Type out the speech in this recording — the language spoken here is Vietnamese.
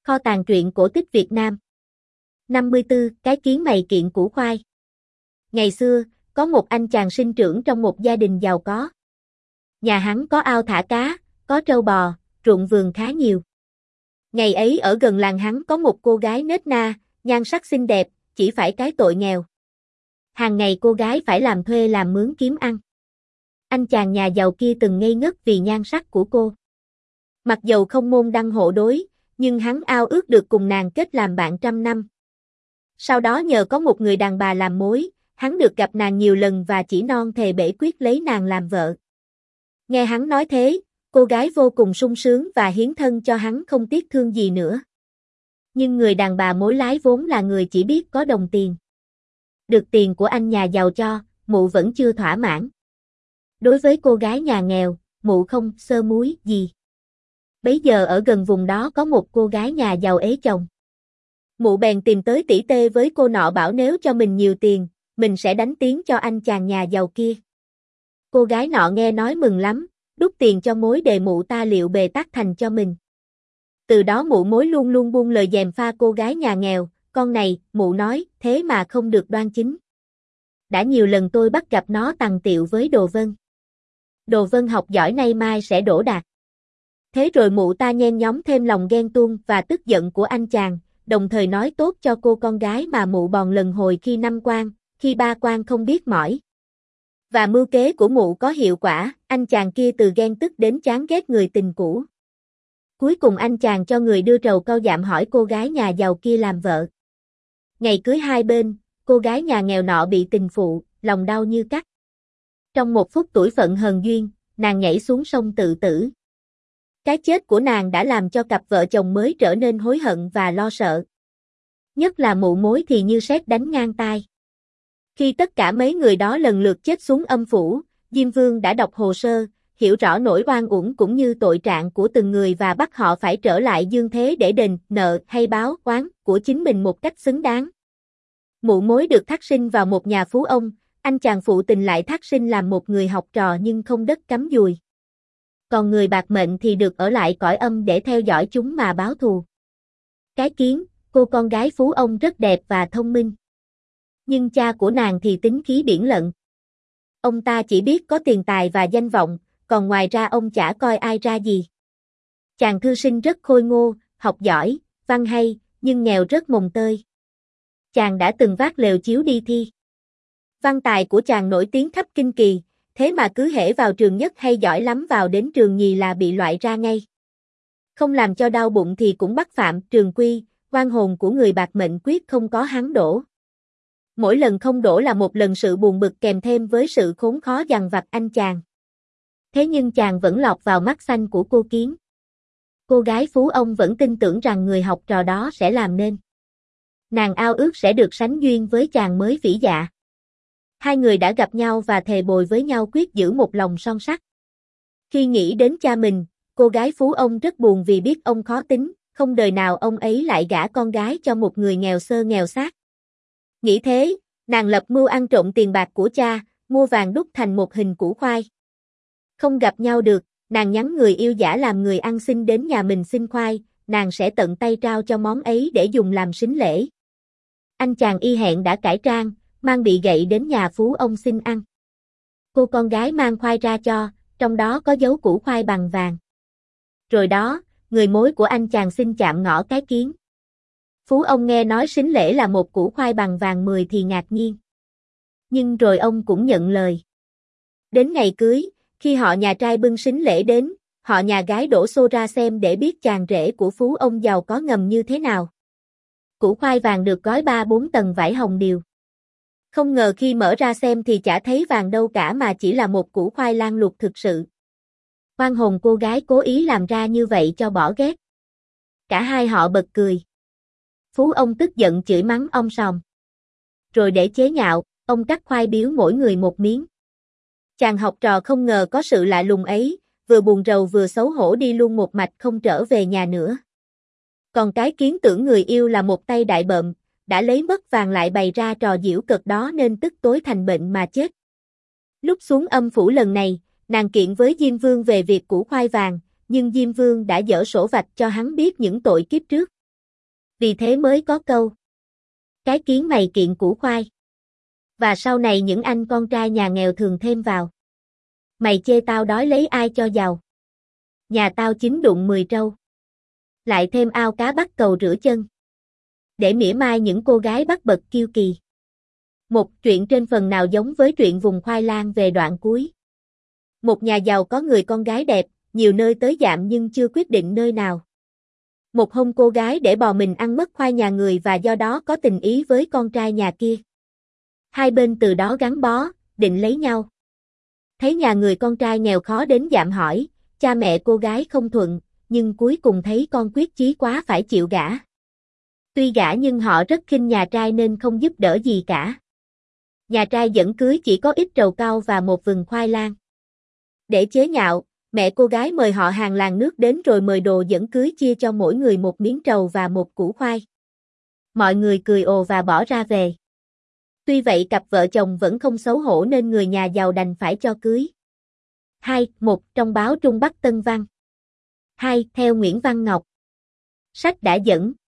Kho tàng truyện cổ tích Việt Nam. 54. Cái kiến mày kiện củ khoai. Ngày xưa, có một anh chàng sinh trưởng trong một gia đình giàu có. Nhà hắn có ao thả cá, có trâu bò, ruộng vườn khá nhiều. Ngày ấy ở gần làng hắn có một cô gái nết na, nhan sắc xinh đẹp, chỉ phải cái tội nghèo. Hàng ngày cô gái phải làm thuê làm mướn kiếm ăn. Anh chàng nhà giàu kia từng ngây ngất vì nhan sắc của cô. Mặc dầu không môn đăng hộ đối, nhưng hắn ao ước được cùng nàng kết làm bạn trăm năm. Sau đó nhờ có một người đàn bà làm mối, hắn được gặp nàng nhiều lần và chỉ non thề bể quyết lấy nàng làm vợ. Nghe hắn nói thế, cô gái vô cùng sung sướng và hiến thân cho hắn không tiếc thương gì nữa. Nhưng người đàn bà mối lái vốn là người chỉ biết có đồng tiền. Được tiền của anh nhà giàu cho, mụ vẫn chưa thỏa mãn. Đối với cô gái nhà nghèo, mụ không sơ múi gì. Bấy giờ ở gần vùng đó có một cô gái nhà giàu ế chồng. Mụ bèn tìm tới tỉ tê với cô nọ bảo nếu cho mình nhiều tiền, mình sẽ đánh tiếng cho anh chàng nhà giàu kia. Cô gái nọ nghe nói mừng lắm, đút tiền cho mối đề mụ ta liệu bề tác thành cho mình. Từ đó mụ mối luôn luôn buông lời gièm pha cô gái nhà nghèo, con này, mụ nói, thế mà không được đoan chính. Đã nhiều lần tôi bắt gặp nó tằng tiệu với Đồ Vân. Đồ Vân học giỏi nay mai sẽ đỗ đạt. Thế rồi mụ ta nhen nhóm thêm lòng ghen tuông và tức giận của anh chàng, đồng thời nói tốt cho cô con gái mà mụ bòn lần hồi khi 5 quan, khi 3 quan không biết mỏi. Và mưu kế của mụ có hiệu quả, anh chàng kia từ ghen tức đến chán ghét người tình cũ. Cuối cùng anh chàng cho người đưa trầu cau dạm hỏi cô gái nhà giàu kia làm vợ. Ngày cưới hai bên, cô gái nhà nghèo nọ bị tình phụ, lòng đau như cắt. Trong một phút tủi phận hờn duyên, nàng nhảy xuống sông tự tử. Cái chết của nàng đã làm cho cặp vợ chồng mới trở nên hối hận và lo sợ. Nhất là mụ mối thì như sét đánh ngang tai. Khi tất cả mấy người đó lần lượt chết xuống âm phủ, Diêm Vương đã đọc hồ sơ, hiểu rõ nỗi oan uổng cũng như tội trạng của từng người và bắt họ phải trở lại dương thế để đền nợ hay báo oán của chính mình một cách xứng đáng. Mụ mối được thác sinh vào một nhà phú ông, anh chàng phụ tình lại thác sinh làm một người học trò nhưng không đất cắm dùi. Còn người bạc mệnh thì được ở lại cõi âm để theo dõi chúng mà báo thù. Cái kiến, cô con gái phú ông rất đẹp và thông minh. Nhưng cha của nàng thì tính khí biển lận. Ông ta chỉ biết có tiền tài và danh vọng, còn ngoài ra ông chả coi ai ra gì. Chàng thư sinh rất khôi ngô, học giỏi, văn hay, nhưng nghèo rất mồng tơi. Chàng đã từng vác lều chiếu đi thi. Văn tài của chàng nổi tiếng khắp kinh kỳ, thế mà cứ hễ vào trường nhất hay giỏi lắm vào đến trường nhì là bị loại ra ngay. Không làm cho đau bụng thì cũng bắt phạm trường quy, oan hồn của người bạc mệnh quyết không có hắn đổ. Mỗi lần không đổ là một lần sự buồn bực kèm thêm với sự khốn khó dằn vặt anh chàng. Thế nhưng chàng vẫn lọt vào mắt xanh của cô kiến. Cô gái phú ông vẫn tin tưởng rằng người học trò đó sẽ làm nên. Nàng ao ước sẽ được sánh duyên với chàng mới vĩ dạ. Hai người đã gặp nhau và thề bồi với nhau quyết giữ một lòng son sắt. Khi nghĩ đến cha mình, cô gái phú ông rất buồn vì biết ông khó tính, không đời nào ông ấy lại gả con gái cho một người nghèo sơ nghèo xác. Nghĩ thế, nàng lập mưu ăn trộm tiền bạc của cha, mua vàng đúc thành một hình củ khoai. Không gặp nhau được, nàng nhắn người yêu giả làm người ăn xin đến nhà mình xin khoai, nàng sẽ tận tay trao cho món ấy để dùng làm sính lễ. Anh chàng y hẹn đã cải trang, mang bị gậy đến nhà phú ông xin ăn. Cô con gái mang khoai ra cho, trong đó có dấu củ khoai bằng vàng. Rồi đó, người mối của anh chàng xin chạm ngõ cái kiến. Phú ông nghe nói sính lễ là một củ khoai bằng vàng 10 thì ngạc nhiên. Nhưng rồi ông cũng nhận lời. Đến ngày cưới, khi họ nhà trai bưng sính lễ đến, họ nhà gái đổ xô ra xem để biết chàng rể của phú ông giàu có ngầm như thế nào. Củ khoai vàng được gói 3-4 tầng vải hồng điều. Không ngờ khi mở ra xem thì chả thấy vàng đâu cả mà chỉ là một củ khoai lang luộc thực sự. Oan hồn cô gái cố ý làm ra như vậy cho bỏ ghét. Cả hai họ bật cười. Phú ông tức giận chửi mắng ông sòm. Rồi để chế nhạo, ông cắt khoai biếu mỗi người một miếng. Chàng học trò không ngờ có sự lạ lùng ấy, vừa buồn rầu vừa xấu hổ đi luôn một mạch không trở về nhà nữa. Còn cái kiến tưởng người yêu là một tay đại bợm, đã lấy mất vàng lại bày ra trò giễu cợt đó nên tức tối thành bệnh mà chết. Lúc xuống âm phủ lần này, nàng kiện với Diêm Vương về việc củ khoai vàng, nhưng Diêm Vương đã dở sổ vạch cho hắn biết những tội kiếp trước. Vì thế mới có câu. Cái kiến mày kiện củ khoai. Và sau này những anh con trai nhà nghèo thường thêm vào. Mày chê tao đói lấy ai cho giàu. Nhà tao chín đụng 10 trâu. Lại thêm ao cá bắt cầu rửa chân. Để mỉa mai những cô gái bắt bật kiêu kỳ. Một truyện trên phần nào giống với truyện vùng khoai lang về đoạn cuối. Một nhà giàu có người con gái đẹp, nhiều nơi tới dạm nhưng chưa quyết định nơi nào. Một hôm cô gái để bò mình ăn mất khoai nhà người và do đó có tình ý với con trai nhà kia. Hai bên từ đó gắn bó, định lấy nhau. Thấy nhà người con trai nghèo khó đến dạm hỏi, cha mẹ cô gái không thuận, nhưng cuối cùng thấy con quyết chí quá phải chịu gả. Tuy gả nhưng họ rất khinh nhà trai nên không giúp đỡ gì cả. Nhà trai dẫn cưới chỉ có ít trầu cau và một vườn khoai lang. Để chế nhạo, mẹ cô gái mời họ hàng làng nước đến rồi mời đồ dẫn cưới chia cho mỗi người một miếng trầu và một củ khoai. Mọi người cười ồ và bỏ ra về. Tuy vậy cặp vợ chồng vẫn không xấu hổ nên người nhà giàu đành phải cho cưới. 2. Một trong báo Trung Bắc Tân Văn. 2. Theo Nguyễn Văn Ngọc. Sách đã dẫn.